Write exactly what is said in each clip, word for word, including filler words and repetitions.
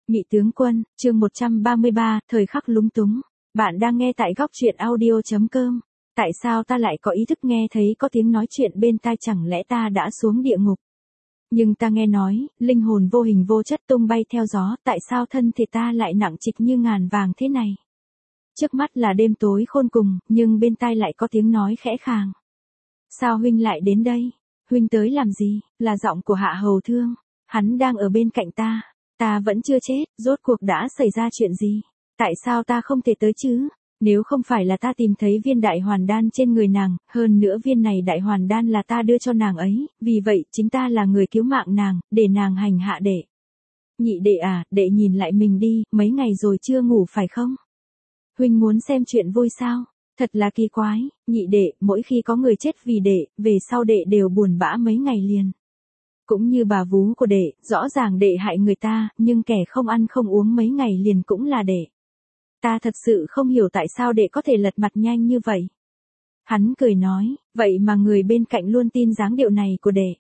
Nhị tướng quân, chương một trăm ba mươi ba, thời khắc lúng túng. Bạn đang nghe tại góc truyện audio chấm com. Tại sao ta lại có ý thức nghe thấy có tiếng nói chuyện bên tai, chẳng lẽ ta đã xuống địa ngục? Nhưng ta nghe nói, linh hồn vô hình vô chất tung bay theo gió, tại sao thân thể ta lại nặng trịch như ngàn vàng thế này? Trước mắt là đêm tối khôn cùng, nhưng bên tai lại có tiếng nói khẽ khàng. Sao huynh lại đến đây? Huynh tới làm gì? Là giọng của Hạ Hầu Thương. Hắn đang ở bên cạnh ta. Ta vẫn chưa chết, rốt cuộc đã xảy ra chuyện gì? Tại sao ta không thể tới chứ? Nếu không phải là ta tìm thấy viên đại hoàn đan trên người nàng, hơn nữa viên này đại hoàn đan là ta đưa cho nàng ấy, vì vậy chính ta là người cứu mạng nàng, để nàng hành hạ đệ. Nhị đệ à, đệ nhìn lại mình đi, mấy ngày rồi chưa ngủ phải không? Huynh muốn xem chuyện vui sao? Thật là kỳ quái, nhị đệ, mỗi khi có người chết vì đệ, về sau đệ đều buồn bã mấy ngày liền. Cũng như bà vú của đệ, rõ ràng đệ hại người ta, nhưng kẻ không ăn không uống mấy ngày liền cũng là đệ. Ta thật sự không hiểu tại sao đệ có thể lật mặt nhanh như vậy. Hắn cười nói, vậy mà người bên cạnh luôn tin dáng điệu này của đệ.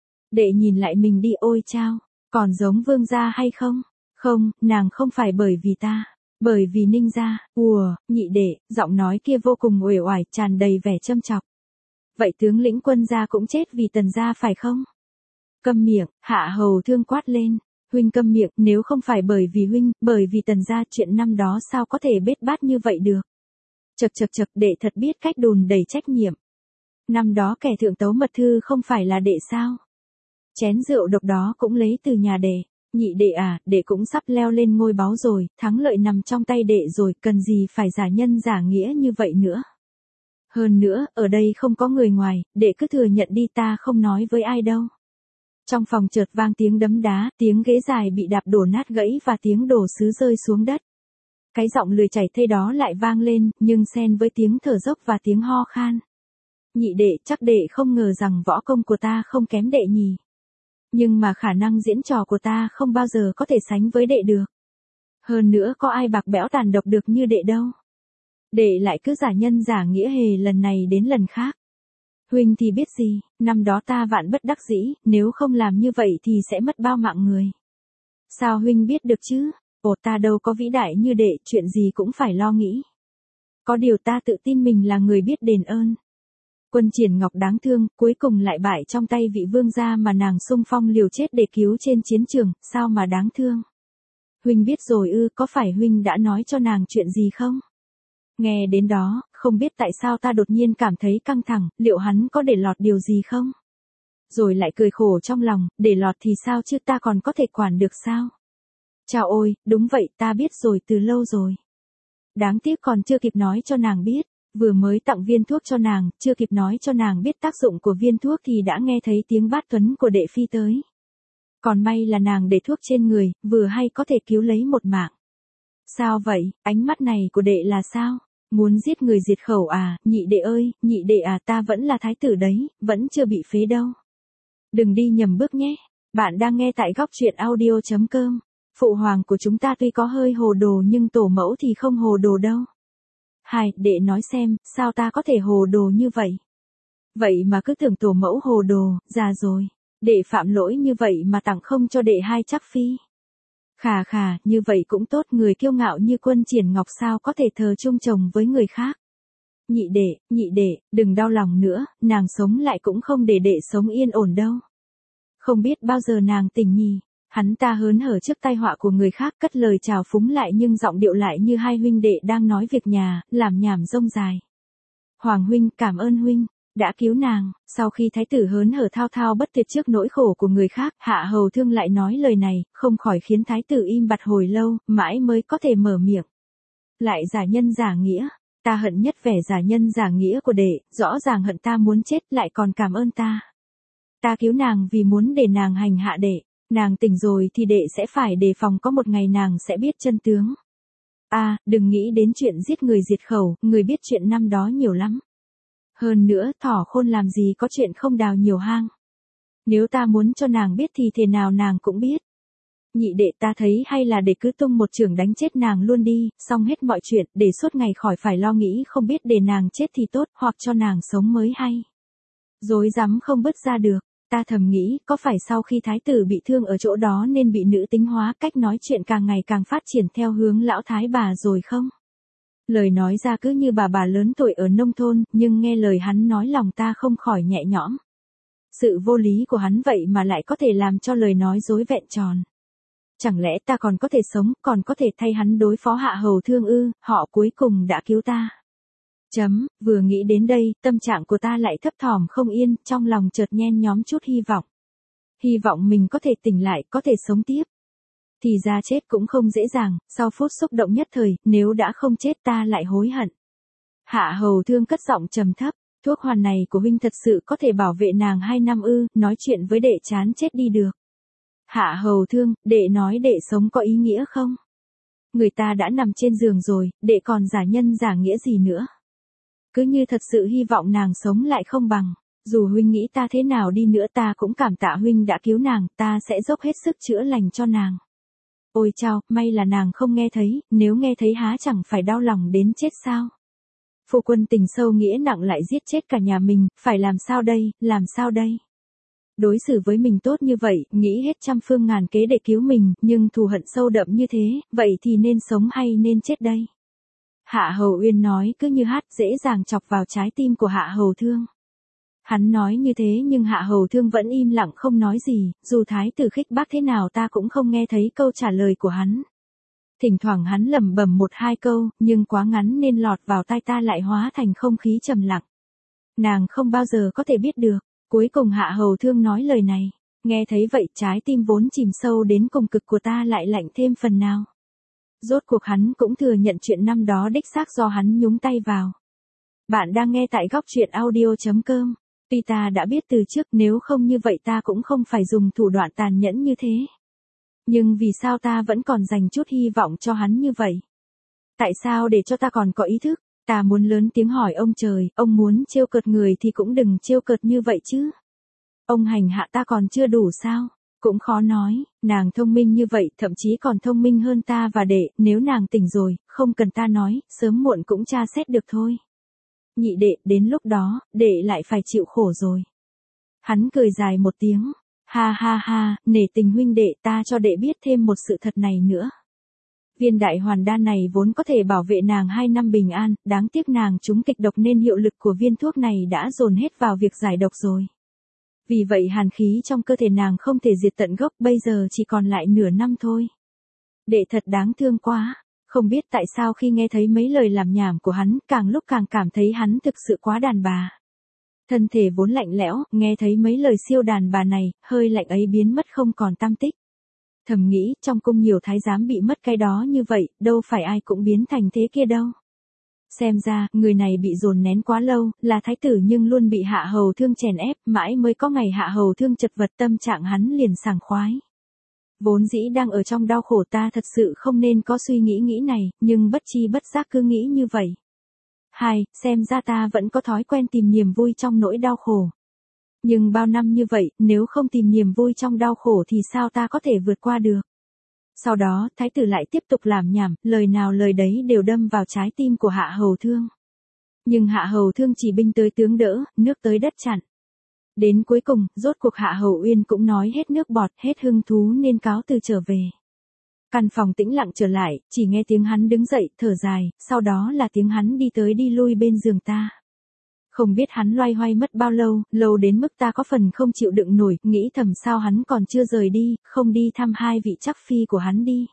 Đệ nhìn lại mình đi, ôi chao, còn giống Vương gia hay không? Không, nàng không phải bởi vì ta, bởi vì Ninh gia. Ùa, nhị đệ, giọng nói kia vô cùng uể oải, tràn đầy vẻ châm chọc. Vậy tướng lĩnh Quân gia cũng chết vì Tần gia phải không? Câm miệng, Hạ Hầu Thương quát lên. Huynh câm miệng, nếu không phải bởi vì huynh, bởi vì Tần gia, chuyện năm đó sao có thể bết bát như vậy được. Chật chật chật, đệ thật biết cách đùn đầy trách nhiệm. Năm đó kẻ thượng tấu mật thư không phải là đệ sao? Chén rượu độc đó cũng lấy từ nhà đệ. Nhị đệ à, đệ cũng sắp leo lên ngôi báu rồi, thắng lợi nằm trong tay đệ rồi, cần gì phải giả nhân giả nghĩa như vậy nữa. Hơn nữa, ở đây không có người ngoài, đệ cứ thừa nhận đi, ta không nói với ai đâu. Trong phòng chợt vang tiếng đấm đá, tiếng ghế dài bị đạp đổ nát gãy và tiếng đồ sứ rơi xuống đất. Cái giọng lười chảy thây đó lại vang lên, nhưng xen với tiếng thở dốc và tiếng ho khan. Nhị đệ, chắc đệ không ngờ rằng võ công của ta không kém đệ nhỉ. Nhưng mà khả năng diễn trò của ta không bao giờ có thể sánh với đệ được. Hơn nữa có ai bạc bẽo tàn độc được như đệ đâu. Đệ lại cứ giả nhân giả nghĩa hề lần này đến lần khác. Huynh thì biết gì, năm đó ta vạn bất đắc dĩ, nếu không làm như vậy thì sẽ mất bao mạng người. Sao huynh biết được chứ? Ồ, ta đâu có vĩ đại như đệ, chuyện gì cũng phải lo nghĩ. Có điều ta tự tin mình là người biết đền ơn. Quân Triển Ngọc đáng thương, cuối cùng lại bại trong tay vị vương gia mà nàng xung phong liều chết để cứu trên chiến trường, sao mà đáng thương. Huynh biết rồi ư, có phải huynh đã nói cho nàng chuyện gì không? Nghe đến đó, không biết tại sao ta đột nhiên cảm thấy căng thẳng, liệu hắn có để lọt điều gì không? Rồi lại cười khổ trong lòng, để lọt thì sao chứ, ta còn có thể quản được sao? Chao ôi, đúng vậy, ta biết rồi từ lâu rồi. Đáng tiếc còn chưa kịp nói cho nàng biết, vừa mới tặng viên thuốc cho nàng, chưa kịp nói cho nàng biết tác dụng của viên thuốc thì đã nghe thấy tiếng bát tuấn của đệ phi tới. Còn may là nàng để thuốc trên người, vừa hay có thể cứu lấy một mạng. Sao vậy, ánh mắt này của đệ là sao? Muốn giết người diệt khẩu à, nhị đệ ơi, nhị đệ à, ta vẫn là thái tử đấy, vẫn chưa bị phế đâu. Đừng đi nhầm bước nhé. Bạn đang nghe tại góc truyện audio chấm com. Phụ hoàng của chúng ta tuy có hơi hồ đồ nhưng tổ mẫu thì không hồ đồ đâu. Hai, đệ nói xem, sao ta có thể hồ đồ như vậy? Vậy mà cứ tưởng tổ mẫu hồ đồ, già rồi. Đệ phạm lỗi như vậy mà tặng không cho đệ hai chắc phi. Khà khà, như vậy cũng tốt, người kiêu ngạo như Quân Triển Ngọc sao có thể thờ chung chồng với người khác. Nhị đệ, nhị đệ, đừng đau lòng nữa, nàng sống lại cũng không để đệ sống yên ổn đâu. Không biết bao giờ nàng tỉnh nhỉ. Hắn ta hớn hở trước tai họa của người khác, cất lời chào phúng lại nhưng giọng điệu lại như hai huynh đệ đang nói việc nhà, làm nhảm rông dài. Hoàng huynh, cảm ơn huynh đã cứu nàng. Sau khi thái tử hớn hở thao thao bất tuyệt trước nỗi khổ của người khác, Hạ Hầu Thương lại nói lời này, không khỏi khiến thái tử im bặt hồi lâu, mãi mới có thể mở miệng. Lại giả nhân giả nghĩa, ta hận nhất vẻ giả nhân giả nghĩa của đệ, rõ ràng hận ta muốn chết lại còn cảm ơn ta. Ta cứu nàng vì muốn để nàng hành hạ đệ, nàng tỉnh rồi thì đệ sẽ phải đề phòng có một ngày nàng sẽ biết chân tướng. À, đừng nghĩ đến chuyện giết người diệt khẩu, người biết chuyện năm đó nhiều lắm. Hơn nữa, thỏ khôn làm gì có chuyện không đào nhiều hang. Nếu ta muốn cho nàng biết thì thế nào nàng cũng biết. Nhị đệ, ta thấy hay là để cứ tung một chưởng đánh chết nàng luôn đi, xong hết mọi chuyện, để suốt ngày khỏi phải lo nghĩ không biết để nàng chết thì tốt, hoặc cho nàng sống mới hay. Dối rắm không bứt ra được. Ta thầm nghĩ, có phải sau khi thái tử bị thương ở chỗ đó nên bị nữ tính hóa, cách nói chuyện càng ngày càng phát triển theo hướng lão thái bà rồi không? Lời nói ra cứ như bà bà lớn tuổi ở nông thôn, nhưng nghe lời hắn nói lòng ta không khỏi nhẹ nhõm. Sự vô lý của hắn vậy mà lại có thể làm cho lời nói dối vẹn tròn. Chẳng lẽ ta còn có thể sống, còn có thể thay hắn đối phó Hạ Hầu Thương ư, họ cuối cùng đã cứu ta. Chấm, vừa nghĩ đến đây, tâm trạng của ta lại thấp thỏm không yên, trong lòng chợt nhen nhóm chút hy vọng. Hy vọng mình có thể tỉnh lại, có thể sống tiếp. Thì ra chết cũng không dễ dàng, sau phút xúc động nhất thời, nếu đã không chết ta lại hối hận. Hạ Hầu Thương cất giọng trầm thấp, thuốc hoàn này của huynh thật sự có thể bảo vệ nàng hai năm ư, nói chuyện với đệ chán chết đi được. Hạ Hầu Thương, đệ nói đệ sống có ý nghĩa không? Người ta đã nằm trên giường rồi, đệ còn giả nhân giả nghĩa gì nữa? Cứ như thật sự hy vọng nàng sống lại không bằng. Dù huynh nghĩ ta thế nào đi nữa ta cũng cảm tạ huynh đã cứu nàng, ta sẽ dốc hết sức chữa lành cho nàng. Ôi chao, may là nàng không nghe thấy, nếu nghe thấy há chẳng phải đau lòng đến chết sao? Phu quân tình sâu nghĩa nặng lại giết chết cả nhà mình, phải làm sao đây, làm sao đây? Đối xử với mình tốt như vậy, nghĩ hết trăm phương ngàn kế để cứu mình, nhưng thù hận sâu đậm như thế, vậy thì nên sống hay nên chết đây? Hạ Hầu Uyên nói cứ như hát dễ dàng chọc vào trái tim của Hạ Hầu Thương. Hắn nói như thế nhưng Hạ Hầu Thương vẫn im lặng không nói gì, dù thái tử khích bác thế nào ta cũng không nghe thấy câu trả lời của hắn. Thỉnh thoảng hắn lẩm bẩm một hai câu, nhưng quá ngắn nên lọt vào tai ta lại hóa thành không khí trầm lặng. Nàng không bao giờ có thể biết được. Cuối cùng Hạ Hầu Thương nói lời này, nghe thấy vậy trái tim vốn chìm sâu đến cùng cực của ta lại lạnh thêm phần nào. Rốt cuộc hắn cũng thừa nhận chuyện năm đó đích xác do hắn nhúng tay vào. Bạn đang nghe tại góc truyện audio chấm com. Tuy ta đã biết từ trước nếu không như vậy ta cũng không phải dùng thủ đoạn tàn nhẫn như thế. Nhưng vì sao ta vẫn còn dành chút hy vọng cho hắn như vậy? Tại sao để cho ta còn có ý thức? Ta muốn lớn tiếng hỏi ông trời, ông muốn trêu cợt người thì cũng đừng trêu cợt như vậy chứ. Ông hành hạ ta còn chưa đủ sao? Cũng khó nói, nàng thông minh như vậy thậm chí còn thông minh hơn ta và đệ, nếu nàng tỉnh rồi, không cần ta nói, sớm muộn cũng tra xét được thôi. Nhị đệ, đến lúc đó, đệ lại phải chịu khổ rồi. Hắn cười dài một tiếng, ha ha ha, nể tình huynh đệ ta cho đệ biết thêm một sự thật này nữa. Viên đại hoàn đan này vốn có thể bảo vệ nàng hai năm bình an, đáng tiếc nàng trúng kịch độc nên hiệu lực của viên thuốc này đã dồn hết vào việc giải độc rồi. Vì vậy hàn khí trong cơ thể nàng không thể diệt tận gốc, bây giờ chỉ còn lại nửa năm thôi. Đệ thật đáng thương quá, không biết tại sao khi nghe thấy mấy lời làm nhảm của hắn, càng lúc càng cảm thấy hắn thực sự quá đàn bà. Thân thể vốn lạnh lẽo, nghe thấy mấy lời siêu đàn bà này, hơi lạnh ấy biến mất không còn tăm tích. Thầm nghĩ, trong cung nhiều thái giám bị mất cái đó như vậy, đâu phải ai cũng biến thành thế kia đâu. Xem ra, người này bị dồn nén quá lâu, là thái tử nhưng luôn bị Hạ Hầu Thương chèn ép, mãi mới có ngày Hạ Hầu Thương chật vật tâm trạng hắn liền sảng khoái. Vốn dĩ đang ở trong đau khổ ta thật sự không nên có suy nghĩ nghĩ này, nhưng bất chi bất giác cứ nghĩ như vậy. Hai, xem ra ta vẫn có thói quen tìm niềm vui trong nỗi đau khổ. Nhưng bao năm như vậy, nếu không tìm niềm vui trong đau khổ thì sao ta có thể vượt qua được? Sau đó, thái tử lại tiếp tục làm nhảm, lời nào lời đấy đều đâm vào trái tim của Hạ Hầu Thương. Nhưng Hạ Hầu Thương chỉ binh tới tướng đỡ, nước tới đất chặn. Đến cuối cùng, rốt cuộc Hạ Hầu Uyên cũng nói hết nước bọt, hết hứng thú nên cáo từ trở về. Căn phòng tĩnh lặng trở lại, chỉ nghe tiếng hắn đứng dậy, thở dài, sau đó là tiếng hắn đi tới đi lui bên giường ta. Không biết hắn loay hoay mất bao lâu, lâu đến mức ta có phần không chịu đựng nổi, nghĩ thầm sao hắn còn chưa rời đi, không đi thăm hai vị chắc phi của hắn đi.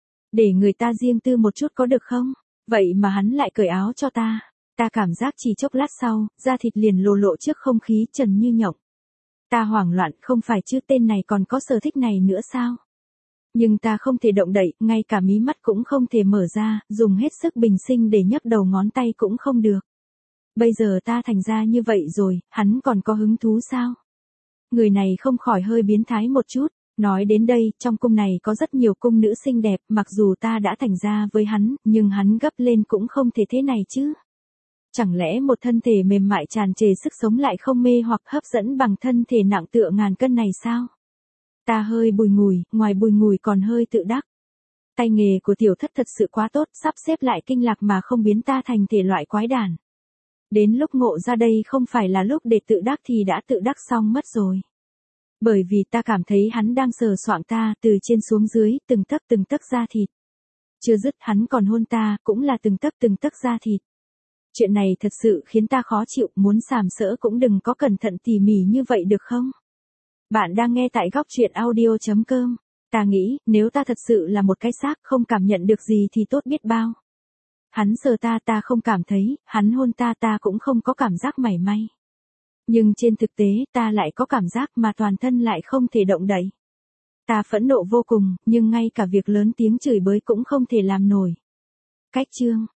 Để người ta riêng tư một chút có được không? Vậy mà hắn lại cởi áo cho ta. Ta cảm giác chỉ chốc lát sau, da thịt liền lồ lộ trước không khí trần như nhộng. Ta hoảng loạn, không phải chứ tên này còn có sở thích này nữa sao? Nhưng ta không thể động đậy, ngay cả mí mắt cũng không thể mở ra, dùng hết sức bình sinh để nhấc đầu ngón tay cũng không được. Bây giờ ta thành ra như vậy rồi, hắn còn có hứng thú sao? Người này không khỏi hơi biến thái một chút. Nói đến đây, trong cung này có rất nhiều cung nữ xinh đẹp, mặc dù ta đã thành ra với hắn, nhưng hắn gấp lên cũng không thể thế này chứ. Chẳng lẽ một thân thể mềm mại tràn trề sức sống lại không mê hoặc hấp dẫn bằng thân thể nặng tựa ngàn cân này sao? Ta hơi bùi ngùi, ngoài bùi ngùi còn hơi tự đắc. Tay nghề của tiểu thất thật sự quá tốt, sắp xếp lại kinh lạc mà không biến ta thành thể loại quái đản. Đến lúc ngộ ra đây không phải là lúc để tự đắc thì đã tự đắc xong mất rồi. Bởi vì ta cảm thấy hắn đang sờ soạng ta từ trên xuống dưới, từng tấc từng tấc da thịt. Chưa dứt hắn còn hôn ta, cũng là từng tấc từng tấc da thịt. Chuyện này thật sự khiến ta khó chịu, muốn sàm sỡ cũng đừng có cẩn thận tỉ mỉ như vậy được không? Bạn đang nghe tại góc truyện audio chấm com. Ta nghĩ, nếu ta thật sự là một cái xác không cảm nhận được gì thì tốt biết bao. Hắn sờ ta ta không cảm thấy, hắn hôn ta ta cũng không có cảm giác mảy may. Nhưng trên thực tế ta lại có cảm giác mà toàn thân lại không thể động đậy. Ta phẫn nộ vô cùng, nhưng ngay cả việc lớn tiếng chửi bới cũng không thể làm nổi. Cách chương